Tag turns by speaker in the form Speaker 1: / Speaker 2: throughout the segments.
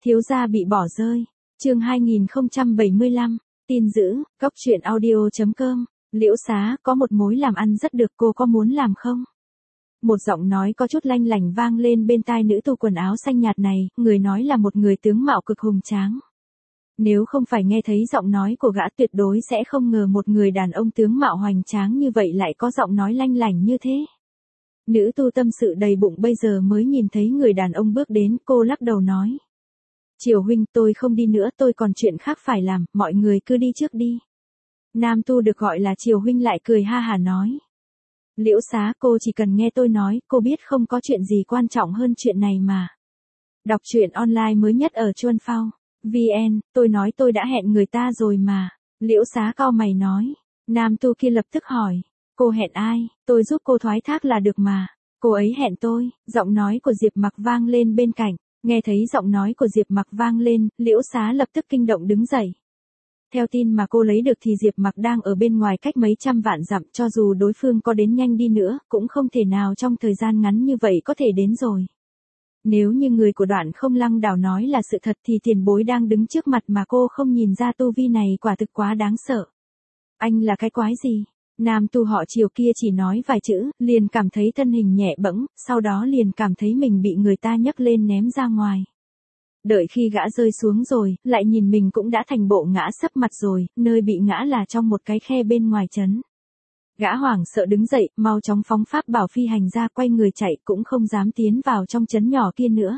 Speaker 1: Thiếu gia bị bỏ rơi. Chương 2075. Tin dữ, Cóc truyện audio.com. Liễu Xá, có một mối làm ăn rất được, cô có muốn làm không? Một giọng nói có chút lanh lảnh vang lên bên tai nữ tu quần áo xanh nhạt này, người nói là một người tướng mạo cực hùng tráng. Nếu không phải nghe thấy giọng nói của gã tuyệt đối sẽ không ngờ một người đàn ông tướng mạo hoành tráng như vậy lại có giọng nói lanh lảnh như thế. Nữ tu tâm sự đầy bụng bây giờ mới nhìn thấy người đàn ông bước đến, cô lắc đầu nói. Triều huynh, tôi không đi nữa, tôi còn chuyện khác phải làm, mọi người cứ đi trước đi. Nam tu được gọi là Triều huynh lại cười ha hả nói. Liễu Xá, cô chỉ cần nghe tôi nói, cô biết không có chuyện gì quan trọng hơn chuyện này mà. Đọc truyện online mới nhất ở Chuan Phao VN, tôi nói tôi đã hẹn người ta rồi mà. Liễu Xá cau mày nói. Nam tu kia lập tức hỏi. Cô hẹn ai, tôi giúp cô thoái thác là được mà. Cô ấy hẹn tôi, giọng nói của Diệp Mặc vang lên bên cạnh. Nghe thấy giọng nói của Diệp Mặc vang lên, Liễu Xá lập tức kinh động đứng dậy. Theo tin mà cô lấy được thì Diệp Mặc đang ở bên ngoài cách mấy trăm vạn dặm, cho dù đối phương có đến nhanh đi nữa, cũng không thể nào trong thời gian ngắn như vậy có thể đến rồi. Nếu như người của Đoạn Không Lăng Đảo nói là sự thật thì tiền bối đang đứng trước mặt mà cô không nhìn ra tu vi này quả thực quá đáng sợ. Anh là cái quái gì? Nam tu họ Triều kia chỉ nói vài chữ, liền cảm thấy thân hình nhẹ bẫng, sau đó liền cảm thấy mình bị người ta nhấc lên ném ra ngoài. Đợi khi gã rơi xuống rồi, lại nhìn mình cũng đã thành bộ ngã sấp mặt rồi, nơi bị ngã là trong một cái khe bên ngoài trấn. Gã hoảng sợ đứng dậy, mau chóng phóng pháp bảo phi hành ra, quay người chạy, cũng không dám tiến vào trong trấn nhỏ kia nữa.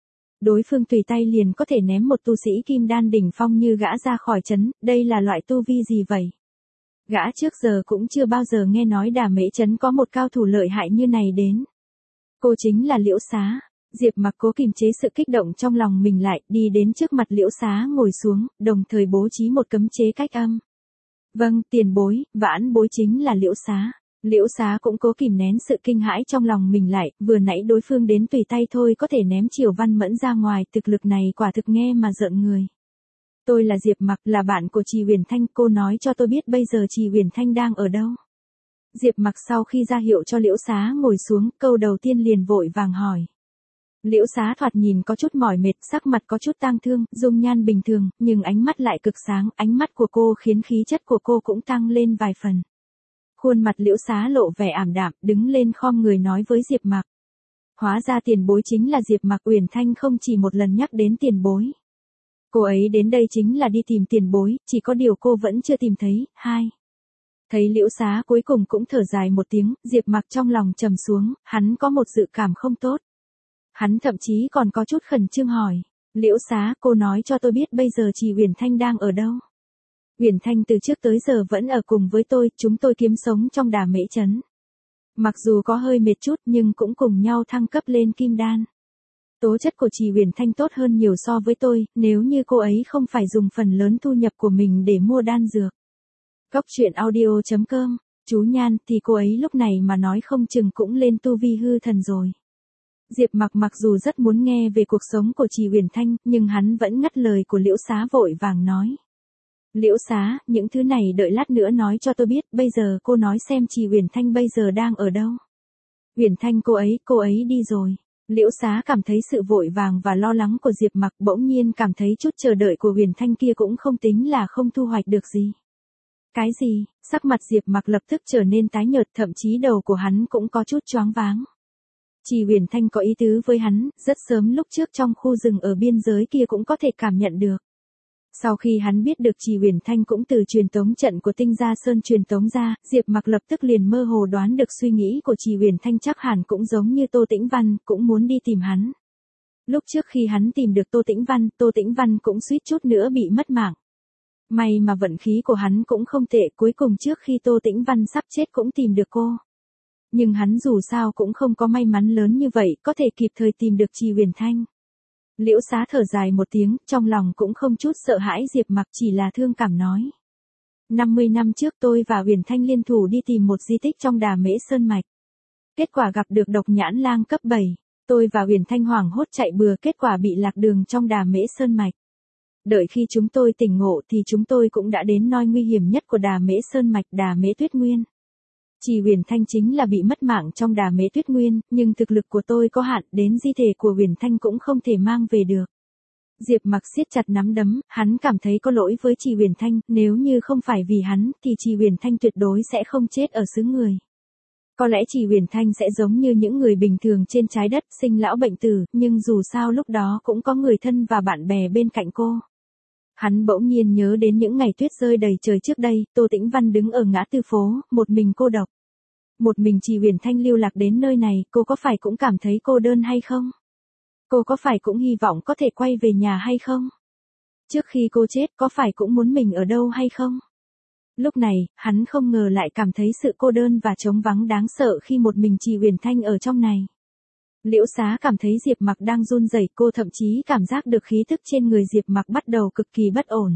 Speaker 1: Đối phương tùy tay liền có thể ném một tu sĩ kim đan đỉnh phong như gã ra khỏi trấn, đây là loại tu vi gì vậy? Gã trước giờ cũng chưa bao giờ nghe nói Đà Mễ trấn có một cao thủ lợi hại như này đến. Cô chính là Liễu Xá. Diệp Mặc cố kiềm chế sự kích động trong lòng mình lại, đi đến trước mặt Liễu Xá ngồi xuống, đồng thời bố trí một cấm chế cách âm. Vâng, tiền bối, vãn bối chính là Liễu Xá. Liễu Xá cũng cố kìm nén sự kinh hãi trong lòng mình lại, vừa nãy đối phương đến tùy tay thôi có thể ném Triều Văn Mẫn ra ngoài, thực lực này quả thực nghe mà rợn người. Tôi là Diệp Mặc, là bạn của Trì Huyền Thanh, cô nói cho tôi biết bây giờ Trì Huyền Thanh đang ở đâu. Diệp Mặc sau khi ra hiệu cho Liễu Xá ngồi xuống, câu đầu tiên liền vội vàng hỏi. Liễu Xá thoạt nhìn có chút mỏi mệt, sắc mặt có chút tang thương, dung nhan bình thường, nhưng ánh mắt lại cực sáng, ánh mắt của cô khiến khí chất của cô cũng tăng lên vài phần. Khuôn mặt Liễu Xá lộ vẻ ảm đạm, đứng lên khom người nói với Diệp Mặc. Hóa ra tiền bối chính là Diệp Mặc. Uyển Thanh không chỉ một lần nhắc đến tiền bối. Cô ấy đến đây chính là đi tìm tiền bối, chỉ có điều cô vẫn chưa tìm thấy. Thấy Liễu Xá cuối cùng cũng thở dài một tiếng, Diệp Mặc trong lòng trầm xuống, hắn có một dự cảm không tốt. Hắn thậm chí còn có chút khẩn trương hỏi. Liễu Xá, cô nói cho tôi biết bây giờ Trì Huyền Thanh đang ở đâu? Huyền Thanh từ trước tới giờ vẫn ở cùng với tôi, chúng tôi kiếm sống trong Đà Mễ trấn. Mặc dù có hơi mệt chút nhưng cũng cùng nhau thăng cấp lên kim đan. Tố chất của Trì Huyền Thanh tốt hơn nhiều so với tôi, nếu như cô ấy không phải dùng phần lớn thu nhập của mình để mua đan dược. Cóc truyện audio.com, chú Nhan, thì cô ấy lúc này mà nói không chừng cũng lên tu vi hư thần rồi. Diệp Mặc mặc dù rất muốn nghe về cuộc sống của Trì Huyền Thanh, nhưng hắn vẫn ngắt lời của Liễu Xá vội vàng nói. Liễu Xá, những thứ này đợi lát nữa nói cho tôi biết, bây giờ cô nói xem Trì Huyền Thanh bây giờ đang ở đâu. Huyền Thanh cô ấy đi rồi. Liễu Xá cảm thấy sự vội vàng và lo lắng của Diệp Mặc, bỗng nhiên cảm thấy chút chờ đợi của Huyền Thanh kia cũng không tính là không thu hoạch được gì. Cái gì? Sắc mặt Diệp Mặc lập tức trở nên tái nhợt, thậm chí đầu của hắn cũng có chút choáng váng. Trì Huyền Thanh có ý tứ với hắn, rất sớm lúc trước trong khu rừng ở biên giới kia cũng có thể cảm nhận được. Sau khi hắn biết được Trì Huyền Thanh cũng từ truyền tống trận của Tinh Gia Sơn truyền tống ra, Diệp Mặc lập tức liền mơ hồ đoán được suy nghĩ của Trì Huyền Thanh chắc hẳn cũng giống như Tô Tĩnh Văn, cũng muốn đi tìm hắn. Lúc trước khi hắn tìm được Tô Tĩnh Văn cũng suýt chút nữa bị mất mạng. May mà vận khí của hắn cũng không tệ, cuối cùng trước khi Tô Tĩnh Văn sắp chết cũng tìm được cô. Nhưng hắn dù sao cũng không có may mắn lớn như vậy, có thể kịp thời tìm được Trì Huyền Thanh. Liễu Xá thở dài một tiếng, trong lòng cũng không chút sợ hãi. Diệp Mặc chỉ là thương cảm nói. 50 năm trước tôi và Huyền Thanh liên thủ đi tìm một di tích trong Đà Mễ Sơn Mạch. Kết quả gặp được độc nhãn lang cấp 7. Tôi và Huyền Thanh hoảng hốt chạy bừa, kết quả bị lạc đường trong Đà Mễ Sơn Mạch. Đợi khi chúng tôi tỉnh ngộ thì chúng tôi cũng đã đến nơi nguy hiểm nhất của Đà Mễ Sơn Mạch, Đà Mễ Tuyết Nguyên. Trì Huyền Thanh chính là bị mất mạng trong Đà Mễ Tuyết Nguyên, nhưng thực lực của tôi có hạn, đến di thể của Huyền Thanh cũng không thể mang về được. Diệp Mặc siết chặt nắm đấm, hắn cảm thấy có lỗi với Trì Huyền Thanh, nếu như không phải vì hắn, thì Trì Huyền Thanh tuyệt đối sẽ không chết ở xứ người. Có lẽ Trì Huyền Thanh sẽ giống như những người bình thường trên trái đất, sinh lão bệnh tử, nhưng dù sao lúc đó cũng có người thân và bạn bè bên cạnh cô. Hắn bỗng nhiên nhớ đến những ngày tuyết rơi đầy trời trước đây, Tô Tĩnh Văn đứng ở ngã tư phố, một mình cô độc. Một mình Trì Huyền Thanh lưu lạc đến nơi này, cô có phải cũng cảm thấy cô đơn hay không? Cô có phải cũng hy vọng có thể quay về nhà hay không? Trước khi cô chết có phải cũng muốn mình ở đâu hay không? Lúc này, hắn không ngờ lại cảm thấy sự cô đơn và trống vắng đáng sợ khi một mình Trì Huyền Thanh ở trong này. Liễu Xá cảm thấy Diệp Mặc đang run rẩy, cô thậm chí cảm giác được khí thức trên người Diệp Mặc bắt đầu cực kỳ bất ổn.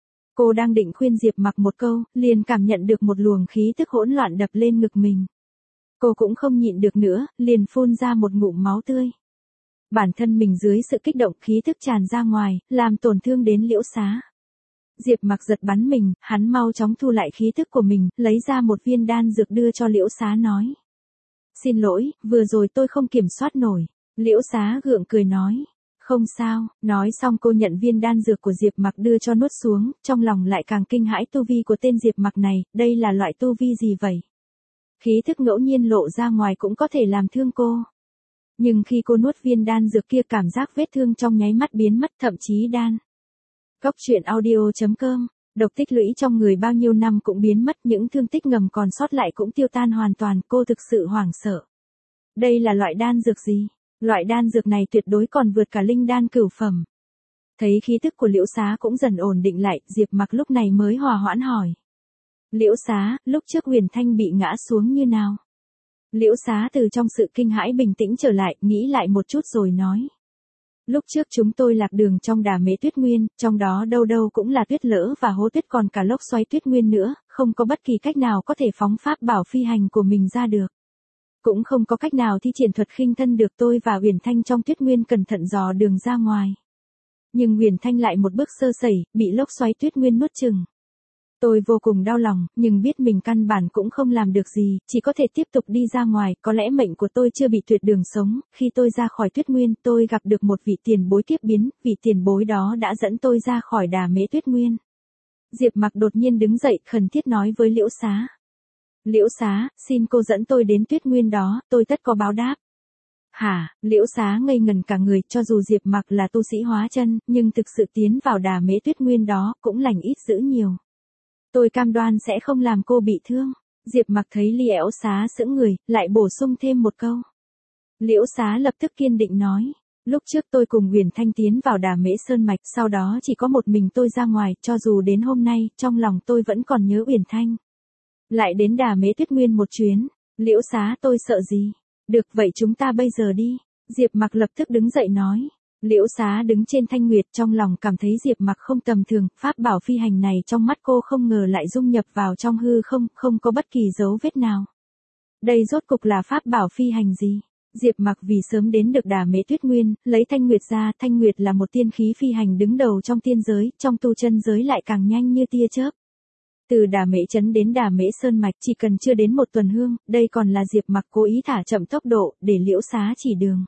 Speaker 1: Cô đang định khuyên Diệp Mặc một câu, liền cảm nhận được một luồng khí tức hỗn loạn đập lên ngực mình. Cô cũng không nhịn được nữa, liền phun ra một ngụm máu tươi. Bản thân mình dưới sự kích động khí thức tràn ra ngoài, làm tổn thương đến Liễu Xá. Diệp Mặc giật bắn mình, hắn mau chóng thu lại khí thức của mình, lấy ra một viên đan dược đưa cho Liễu Xá nói. Xin lỗi, vừa rồi tôi không kiểm soát nổi. Liễu Xá gượng cười nói. Không sao, nói xong cô nhận viên đan dược của Diệp Mặc đưa cho nuốt xuống, trong lòng lại càng kinh hãi tu vi của tên Diệp Mặc này, đây là loại tu vi gì vậy? Khí thức ngẫu nhiên lộ ra ngoài cũng có thể làm thương cô. Nhưng khi cô nuốt viên đan dược kia cảm giác vết thương trong nháy mắt biến mất, thậm chí đan. Góc truyện audio.com, độc tích lũy trong người bao nhiêu năm cũng biến mất, những thương tích ngầm còn sót lại cũng tiêu tan hoàn toàn, cô thực sự hoảng sợ. Đây là loại đan dược gì? Loại đan dược này tuyệt đối còn vượt cả linh đan cửu phẩm. Thấy khí tức của Liễu Xá cũng dần ổn định lại, Diệp Mặc lúc này mới hòa hoãn hỏi. Liễu Xá, lúc trước Huyền Thanh bị ngã xuống như nào? Liễu Xá từ trong sự kinh hãi bình tĩnh trở lại, nghĩ lại một chút rồi nói. Lúc trước chúng tôi lạc đường trong đà mễ tuyết nguyên, trong đó đâu đâu cũng là tuyết lỡ và hố tuyết, còn cả lốc xoáy tuyết nguyên nữa, không có bất kỳ cách nào có thể phóng pháp bảo phi hành của mình ra được. Cũng không có cách nào thi triển thuật khinh thân được, tôi và Huyền Thanh trong tuyết nguyên cẩn thận dò đường ra ngoài. Nhưng Huyền Thanh lại một bước sơ sẩy, bị lốc xoáy tuyết nguyên nuốt chửng. Tôi vô cùng đau lòng, nhưng biết mình căn bản cũng không làm được gì, chỉ có thể tiếp tục đi ra ngoài, có lẽ mệnh của tôi chưa bị tuyệt đường sống, khi tôi ra khỏi tuyết nguyên, tôi gặp được một vị tiền bối kiếp biến, vị tiền bối đó đã dẫn tôi ra khỏi đà mễ tuyết nguyên. Diệp Mặc đột nhiên đứng dậy, khẩn thiết nói với Liễu Xá. Liễu Xá, xin cô dẫn tôi đến tuyết nguyên đó, tôi tất có báo đáp. Hả, Liễu Xá ngây ngần cả người, cho dù Diệp Mặc là tu sĩ hóa chân, nhưng thực sự tiến vào đà mễ tuyết nguyên đó, cũng lành ít dữ nhiều. Tôi cam đoan sẽ không làm cô bị thương. Diệp Mặc thấy Liễu Xá sững người, lại bổ sung thêm một câu. Liễu Xá lập tức kiên định nói. Lúc trước tôi cùng Huyền Thanh tiến vào đà mễ sơn mạch, sau đó chỉ có một mình tôi ra ngoài, cho dù đến hôm nay, trong lòng tôi vẫn còn nhớ Huyền Thanh. Lại đến đà mễ tuyết nguyên một chuyến. Liễu Xá, tôi sợ gì? Được, vậy chúng ta bây giờ đi. Diệp Mặc lập tức đứng dậy nói. Liễu Xá đứng trên thanh nguyệt, trong lòng cảm thấy Diệp Mặc không tầm thường, pháp bảo phi hành này trong mắt cô không ngờ lại dung nhập vào trong hư không, không có bất kỳ dấu vết nào. Đây rốt cục là pháp bảo phi hành gì? Diệp Mặc vì sớm đến được đà mễ tuyết nguyên, lấy thanh nguyệt ra, thanh nguyệt là một tiên khí phi hành đứng đầu trong tiên giới, trong tu chân giới lại càng nhanh như tia chớp. Từ đà mễ trấn đến đà mễ sơn mạch chỉ cần chưa đến một tuần hương, đây còn là Diệp Mặc cố ý thả chậm tốc độ, để Liễu Xá chỉ đường.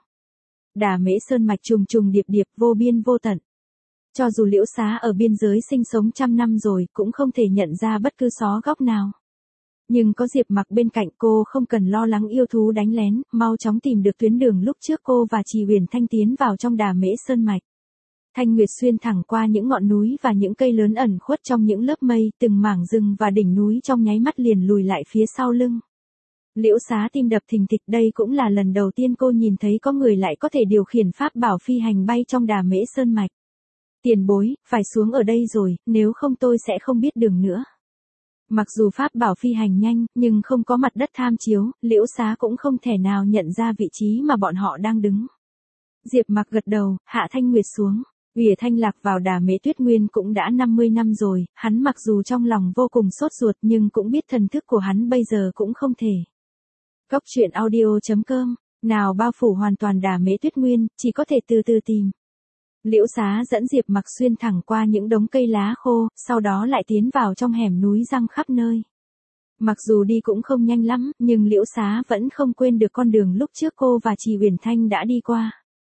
Speaker 1: Đà mễ sơn mạch trùng trùng điệp điệp, vô biên vô tận. Cho dù Liễu Xá ở biên giới sinh sống trăm năm rồi, cũng không thể nhận ra bất cứ xó góc nào. Nhưng có Diệp Mặc bên cạnh, cô không cần lo lắng yêu thú đánh lén, mau chóng tìm được tuyến đường lúc trước cô và Trì Huyền Thanh tiến vào trong đà mễ sơn mạch. Thanh nguyệt xuyên thẳng qua những ngọn núi và những cây lớn ẩn khuất trong những lớp mây, từng mảng rừng và đỉnh núi trong nháy mắt liền lùi lại phía sau lưng. Liễu Xá tim đập thình thịch, đây cũng là lần đầu tiên cô nhìn thấy có người lại có thể điều khiển pháp bảo phi hành bay trong đà mễ sơn mạch. Tiền bối, phải xuống ở đây rồi, nếu không tôi sẽ không biết đường nữa. Mặc dù pháp bảo phi hành nhanh, nhưng không có mặt đất tham chiếu, Liễu Xá cũng không thể nào nhận ra vị trí mà bọn họ đang đứng. Diệp Mặc gật đầu, hạ thanh nguyệt xuống. Huyền Thanh lạc vào đà mễ tuyết nguyên cũng đã 50 năm rồi, hắn mặc dù trong lòng vô cùng sốt ruột nhưng cũng biết thần thức của hắn bây giờ cũng không thể. Góc truyện audio.com, nào bao phủ hoàn toàn đà mễ tuyết nguyên, chỉ có thể từ từ tìm. Liễu Xá dẫn Diệp Mặc xuyên thẳng qua những đống cây lá khô, sau đó lại tiến vào trong hẻm núi răng khắp nơi. Mặc dù đi cũng không nhanh lắm, nhưng Liễu Xá vẫn không quên được con đường lúc trước cô và Trì Huyền Thanh đã đi qua.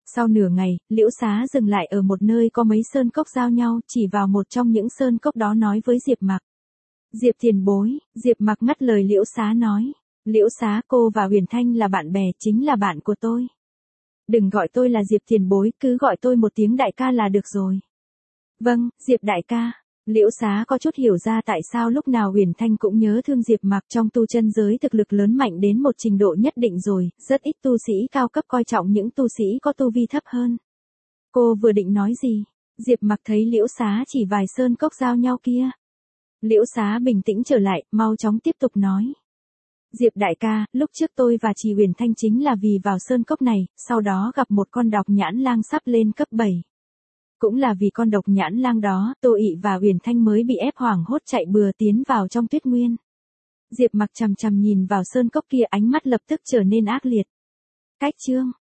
Speaker 1: Sau nửa ngày, Liễu Xá dừng lại ở một nơi có mấy sơn cốc giao nhau, chỉ vào một trong những sơn cốc đó nói với Diệp Mặc. Diệp tiền bối, Diệp Mặc ngắt lời Liễu Xá nói. Liễu Xá, cô và Huyền Thanh là bạn bè, chính là bạn của tôi. Đừng gọi tôi là Diệp tiền bối, cứ gọi tôi một tiếng đại ca là được rồi. Vâng, Diệp đại ca. Liễu Xá có chút hiểu ra tại sao lúc nào Huyền Thanh cũng nhớ thương Diệp Mặc, trong tu chân giới thực lực lớn mạnh đến một trình độ nhất định rồi, rất ít tu sĩ cao cấp coi trọng những tu sĩ có tu vi thấp hơn. Cô vừa định nói gì? Diệp Mặc thấy Liễu Xá chỉ vài sơn cốc giao nhau kia. Liễu Xá bình tĩnh trở lại, mau chóng tiếp tục nói. Diệp đại ca, lúc trước tôi và chị Huyền Thanh chính là vì vào sơn cốc này, sau đó gặp một con độc nhãn lang sắp lên cấp 7. Cũng là vì con độc nhãn lang đó, Tô Ị và Huyền Thanh mới bị ép hoảng hốt chạy bừa tiến vào trong tuyết nguyên. Diệp Mặc chằm chằm nhìn vào sơn cốc kia, ánh mắt lập tức trở nên ác liệt. Cách chương